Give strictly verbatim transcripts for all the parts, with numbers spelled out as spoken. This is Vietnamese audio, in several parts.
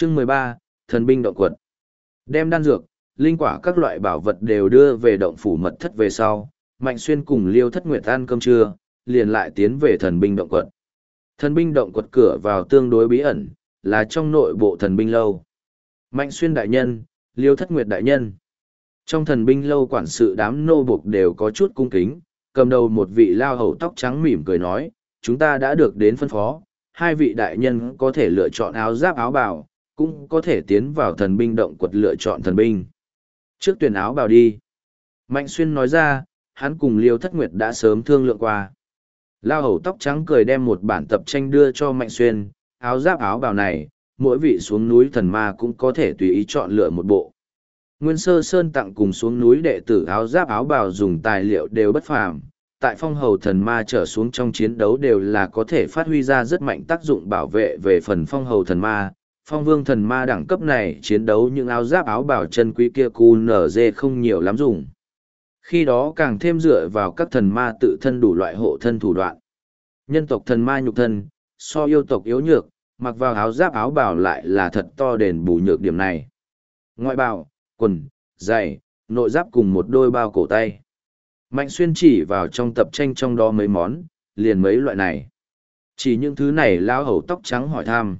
Chương mười ba, Thần binh động quật. Đem đan dược, linh quả các loại bảo vật đều đưa về động phủ mật thất về sau, Mạnh Xuyên cùng Liêu Thất Nguyệt ăn cơm trưa, liền lại tiến về thần binh động quật. Thần binh động quật cửa vào tương đối bí ẩn, là trong nội bộ thần binh lâu. Mạnh Xuyên đại nhân, Liêu Thất Nguyệt đại nhân. Trong thần binh lâu quản sự đám nô buộc đều có chút cung kính, cầm đầu một vị lao hầu tóc trắng mỉm cười nói, chúng ta đã được đến phân phó, hai vị đại nhân có thể lựa chọn áo giáp áo bào, cũng có thể tiến vào thần binh động quật lựa chọn thần binh. Trước tuyển áo bào đi. Mạnh Xuyên nói ra, hắn cùng Liêu Thất Nguyệt đã sớm thương lượng qua. Lao hầu tóc trắng cười đem một bản tập tranh đưa cho Mạnh Xuyên, áo giáp áo bào này, mỗi vị xuống núi thần ma cũng có thể tùy ý chọn lựa một bộ. Nguyên Sơ Sơn tặng cùng xuống núi đệ tử áo giáp áo bào dùng tài liệu đều bất phàm, tại phong hầu thần ma trở xuống trong chiến đấu đều là có thể phát huy ra rất mạnh tác dụng bảo vệ về phần phong hầu thần ma. Phong vương thần ma đẳng cấp này chiến đấu những áo giáp áo bào chân quý kia cu nở dê không nhiều lắm dùng. Khi đó càng thêm dựa vào các thần ma tự thân đủ loại hộ thân thủ đoạn. Nhân tộc thần ma nhục thân, so yêu tộc yếu nhược, mặc vào áo giáp áo bào lại là thật to đền bù nhược điểm này. Ngoại bào, quần, giày, nội giáp cùng một đôi bao cổ tay. Mạnh Xuyên chỉ vào trong tập tranh trong đó mấy món, liền mấy loại này. Chỉ những thứ này lão hầu tóc trắng hỏi thăm.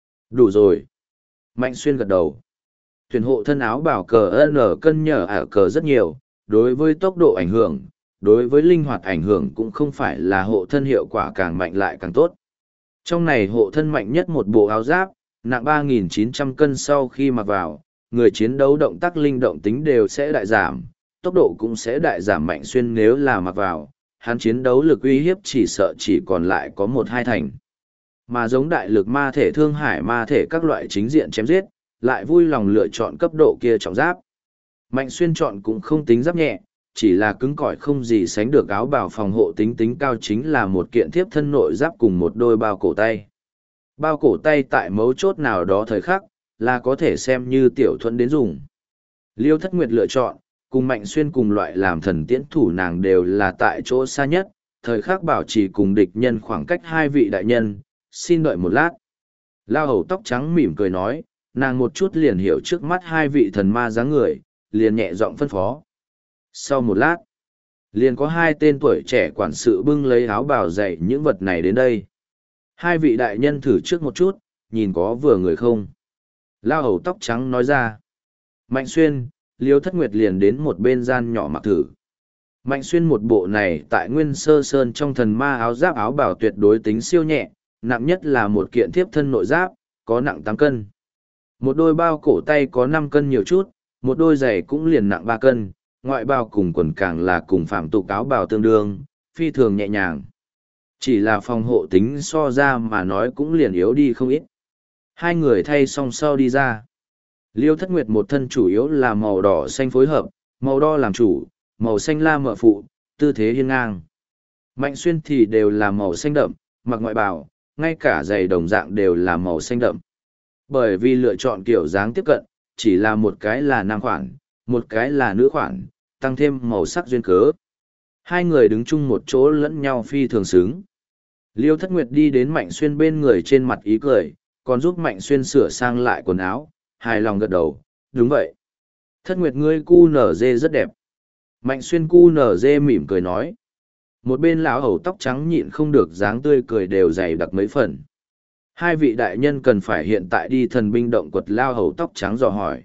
Đủ rồi. Mạnh Xuyên gật đầu. Thuyền hộ thân áo bảo cờ N cân nhở ả cờ rất nhiều, đối với tốc độ ảnh hưởng, đối với linh hoạt ảnh hưởng cũng không phải là hộ thân hiệu quả càng mạnh lại càng tốt. Trong này hộ thân mạnh nhất một bộ áo giáp, nặng ba nghìn chín trăm cân sau khi mặc vào, người chiến đấu động tác linh động tính đều sẽ đại giảm, tốc độ cũng sẽ đại giảm. Mạnh Xuyên nếu là mặc vào, hắn chiến đấu lực uy hiếp chỉ sợ chỉ còn lại có một hai thành. Mà giống đại lực ma thể thương hải ma thể các loại chính diện chém giết, lại vui lòng lựa chọn cấp độ kia trọng giáp. Mạnh Xuyên chọn cũng không tính giáp nhẹ, chỉ là cứng cỏi không gì sánh được áo bào phòng hộ tính tính cao chính là một kiện thiếp thân nội giáp cùng một đôi bao cổ tay. Bao cổ tay tại mấu chốt nào đó thời khắc, là có thể xem như tiểu thuẫn đến dùng. Liêu Thất Nguyệt lựa chọn, cùng Mạnh Xuyên cùng loại làm thần tiễn thủ nàng đều là tại chỗ xa nhất, thời khắc bảo trì cùng địch nhân khoảng cách hai vị đại nhân, xin đợi một lát. Lao hầu tóc trắng mỉm cười nói, nàng một chút liền hiểu trước mắt hai vị thần ma dáng người, liền nhẹ giọng phân phó. Sau một lát, liền có hai tên tuổi trẻ quản sự bưng lấy áo bào dạy những vật này đến đây. Hai vị đại nhân thử trước một chút, nhìn có vừa người không. Lao hầu tóc trắng nói ra. Mạnh Xuyên, Liêu Thất Nguyệt liền đến một bên gian nhỏ mặc thử. Mạnh Xuyên một bộ này tại Nguyên Sơ Sơn trong thần ma áo giáp áo bào tuyệt đối tính siêu nhẹ, nặng nhất là một kiện thiếp thân nội giáp, có nặng tám cân. Một đôi bao cổ tay có năm cân nhiều chút, một đôi giày cũng liền nặng ba cân, ngoại bào cùng quần càng là cùng phạm tục áo bào tương đương, phi thường nhẹ nhàng. Chỉ là phòng hộ tính so ra mà nói cũng liền yếu đi không ít. Hai người thay song sau đi ra. Liêu Thất Nguyệt một thân chủ yếu là màu đỏ xanh phối hợp, màu đo làm chủ, màu xanh la mở phụ, tư thế hiên ngang. Mạnh Xuyên thì đều là màu xanh đậm, mặc ngoại bào, ngay cả giày đồng dạng đều là màu xanh đậm. Bởi vì lựa chọn kiểu dáng tiếp cận, chỉ là một cái là nam khoản, một cái là nữ khoản, tăng thêm màu sắc duyên cớ. Hai người đứng chung một chỗ lẫn nhau phi thường xứng. Liêu Thất Nguyệt đi đến Mạnh Xuyên bên người trên mặt ý cười, còn giúp Mạnh Xuyên sửa sang lại quần áo, hài lòng gật đầu, đúng vậy. Thất Nguyệt ngươi cu nở dê rất đẹp. Mạnh Xuyên cu nở dê mỉm cười nói. Một bên lão hầu tóc trắng nhịn không được dáng tươi cười đều dày đặc mấy phần. Hai vị đại nhân cần phải hiện tại đi thần binh động quật. Lao hầu tóc trắng dò hỏi.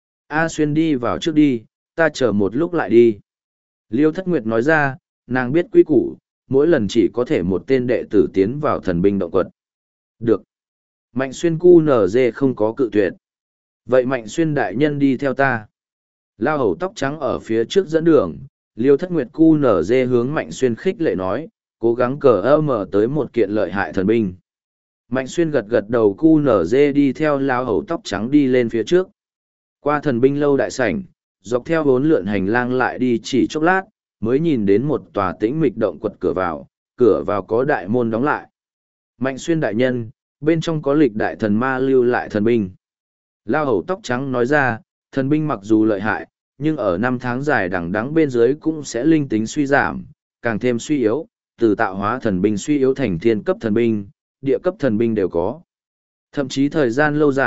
A Xuyên đi vào trước đi, ta chờ một lúc lại đi. Liêu Thất Nguyệt nói ra, nàng biết quy củ, mỗi lần chỉ có thể một tên đệ tử tiến vào thần binh động quật. Được. Mạnh Xuyên cu nở dê không có cự tuyệt. Vậy Mạnh Xuyên đại nhân đi theo ta. Lao hầu tóc trắng ở phía trước dẫn đường, Liêu Thất Nguyệt cu nở dê hướng Mạnh Xuyên khích lệ nói, cố gắng cờ ơ mở tới một kiện lợi hại thần binh. Mạnh Xuyên gật gật đầu cu nở dê đi theo Lao hầu tóc trắng đi lên phía trước. Qua thần binh lâu đại sảnh, dọc theo bốn lượn hành lang lại đi chỉ chốc lát, mới nhìn đến một tòa tĩnh mịch động quật cửa vào, cửa vào có đại môn đóng lại. Mạnh Xuyên đại nhân, bên trong có lịch đại thần ma lưu lại thần binh. Lao hầu tóc trắng nói ra, thần binh mặc dù lợi hại, nhưng ở năm tháng dài đằng đẵng bên dưới cũng sẽ linh tính suy giảm, càng thêm suy yếu, từ tạo hóa thần binh suy yếu thành thiên cấp thần binh, địa cấp thần binh đều có. Thậm chí thời gian lâu dài,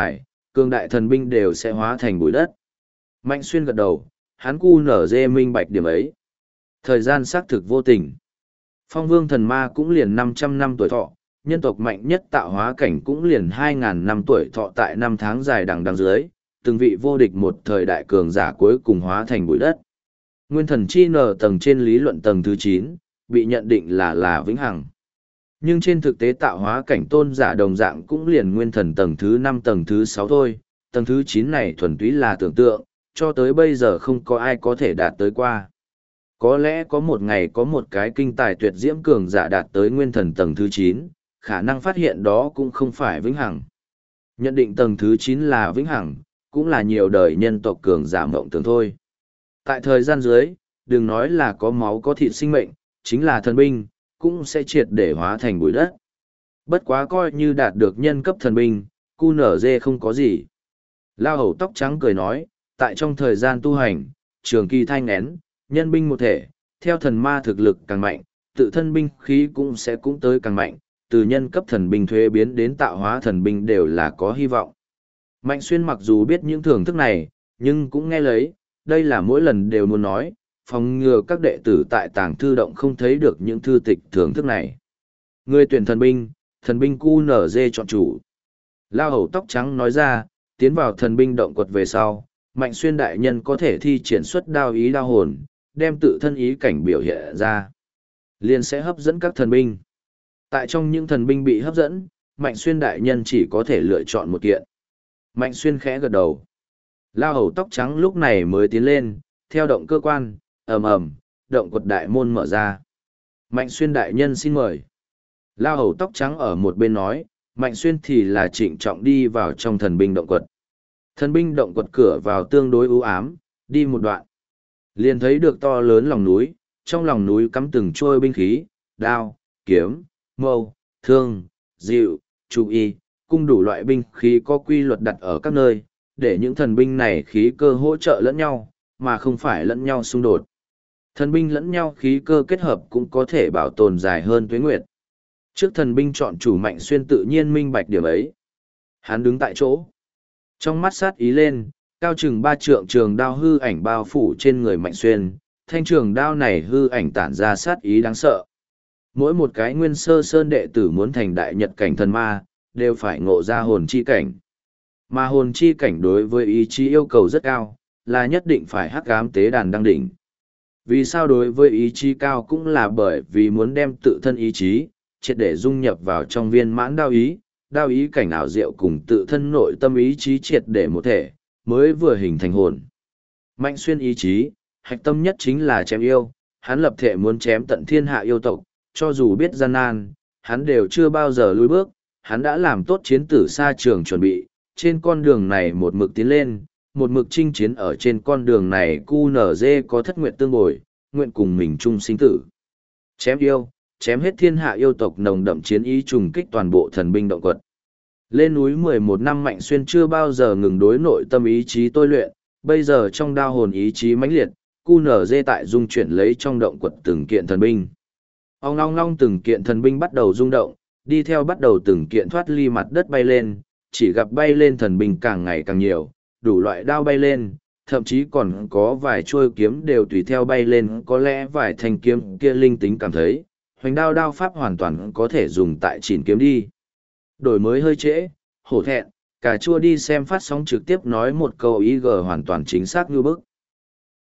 cường đại thần binh đều sẽ hóa thành bụi đất. Mạnh Xuyên gật đầu, hắn cu nở dê minh bạch điểm ấy. Thời gian xác thực vô tình. Phong vương thần ma cũng liền năm trăm năm tuổi thọ, nhân tộc mạnh nhất tạo hóa cảnh cũng liền hai nghìn năm tuổi thọ tại năm tháng dài đằng đằng dưới, từng vị vô địch một thời đại cường giả cuối cùng hóa thành bụi đất. Nguyên thần chi nở tầng trên lý luận tầng thứ chín, bị nhận định là là vĩnh hằng. Nhưng trên thực tế tạo hóa cảnh tôn giả đồng dạng cũng liền nguyên thần tầng thứ năm tầng thứ sáu thôi, tầng thứ chín này thuần túy là tưởng tượng, cho tới bây giờ không có ai có thể đạt tới qua. Có lẽ có một ngày có một cái kinh tài tuyệt diễm cường giả đạt tới nguyên thần tầng thứ chín, khả năng phát hiện đó cũng không phải vĩnh hằng. Nhận định tầng thứ chín là vĩnh hằng, cũng là nhiều đời nhân tộc cường giả mộng tưởng thôi. Tại thời gian dưới, đừng nói là có máu có thịt sinh mệnh, chính là thần binh, cũng sẽ triệt để hóa thành bụi đất. Bất quá coi như đạt được nhân cấp thần binh, cu nở dê không có gì. Lao hầu tóc trắng cười nói, tại trong thời gian tu hành, trường kỳ thanh nén, nhân binh một thể, theo thần ma thực lực càng mạnh, tự thân binh khí cũng sẽ cũng tới càng mạnh, từ nhân cấp thần binh thuế biến đến tạo hóa thần binh đều là có hy vọng. Mạnh Xuyên mặc dù biết những thưởng thức này, nhưng cũng nghe lấy, đây là mỗi lần đều muốn nói, phòng ngừa các đệ tử tại tàng thư động không thấy được những thư tịch thưởng thức này. Người tuyển thần binh, thần binh cu nở dê chọn chủ. Lao hầu tóc trắng nói ra, tiến vào thần binh động quật về sau, Mạnh Xuyên đại nhân có thể thi triển xuất đao ý đao hồn, đem tự thân ý cảnh biểu hiện ra. Liền sẽ hấp dẫn các thần binh. Tại trong những thần binh bị hấp dẫn, Mạnh Xuyên đại nhân chỉ có thể lựa chọn một kiện. Mạnh Xuyên khẽ gật đầu. Lao hầu tóc trắng lúc này mới tiến lên, theo động cơ quan, ầm ầm, động quật đại môn mở ra. Mạnh Xuyên đại nhân xin mời. Lao hầu tóc trắng ở một bên nói, Mạnh Xuyên thì là trịnh trọng đi vào trong thần binh động quật. Thần binh động quật cửa vào tương đối u ám, đi một đoạn. Liền thấy được to lớn lòng núi, trong lòng núi cắm từng trôi binh khí, đao, kiếm, mâu, thương, dịu, trụ y, cung đủ loại binh khí có quy luật đặt ở các nơi, để những thần binh này khí cơ hỗ trợ lẫn nhau, mà không phải lẫn nhau xung đột. Thần binh lẫn nhau khí cơ kết hợp cũng có thể bảo tồn dài hơn tuế nguyệt. Trước thần binh chọn chủ Mạnh Xuyên tự nhiên minh bạch điểm ấy. Hắn đứng tại chỗ. Trong mắt sát ý lên, cao chừng ba trượng trường đao hư ảnh bao phủ trên người Mạnh Xuyên, thanh trường đao này hư ảnh tản ra sát ý đáng sợ. Mỗi một cái nguyên sơ sơn đệ tử muốn thành đại nhật cảnh thần ma, đều phải ngộ ra hồn chi cảnh. Mà hồn chi cảnh đối với ý chí yêu cầu rất cao, là nhất định phải hắc ám tế đàn đăng đỉnh. Vì sao đối với ý chí cao cũng là bởi vì muốn đem tự thân ý chí, triệt để dung nhập vào trong viên mãn đao ý, đao ý cảnh ảo diệu cùng tự thân nội tâm ý chí triệt để một thể, mới vừa hình thành hồn. Mạnh Xuyên ý chí, hạch tâm nhất chính là chém yêu, hắn lập thể muốn chém tận thiên hạ yêu tộc, cho dù biết gian nan, hắn đều chưa bao giờ lùi bước, hắn đã làm tốt chiến tử xa trường chuẩn bị, trên con đường này một mực tiến lên, một mực chinh chiến ở trên con đường này cu nở dê có thất nguyện tương bồi, nguyện cùng mình chung sinh tử. Chém yêu, chém hết thiên hạ yêu tộc nồng đậm chiến ý trùng kích toàn bộ thần binh động quật. Lên núi mười một năm Mạnh Xuyên chưa bao giờ ngừng đối nội tâm ý chí tôi luyện, bây giờ trong đao hồn ý chí mãnh liệt, cu nở dê tại dung chuyển lấy trong động quật từng kiện thần binh. Ong long long từng kiện thần binh bắt đầu rung động, đi theo bắt đầu từng kiện thoát ly mặt đất bay lên, chỉ gặp bay lên thần binh càng ngày càng nhiều, đủ loại đao bay lên, thậm chí còn có vài chuôi kiếm đều tùy theo bay lên, có lẽ vài thanh kiếm kia linh tính cảm thấy, hoành đao đao pháp hoàn toàn có thể dùng tại chỉn kiếm đi. Đổi mới hơi trễ, hổ thẹn, cà chua đi xem phát sóng trực tiếp nói một câu ý gờ hoàn toàn chính xác như bức.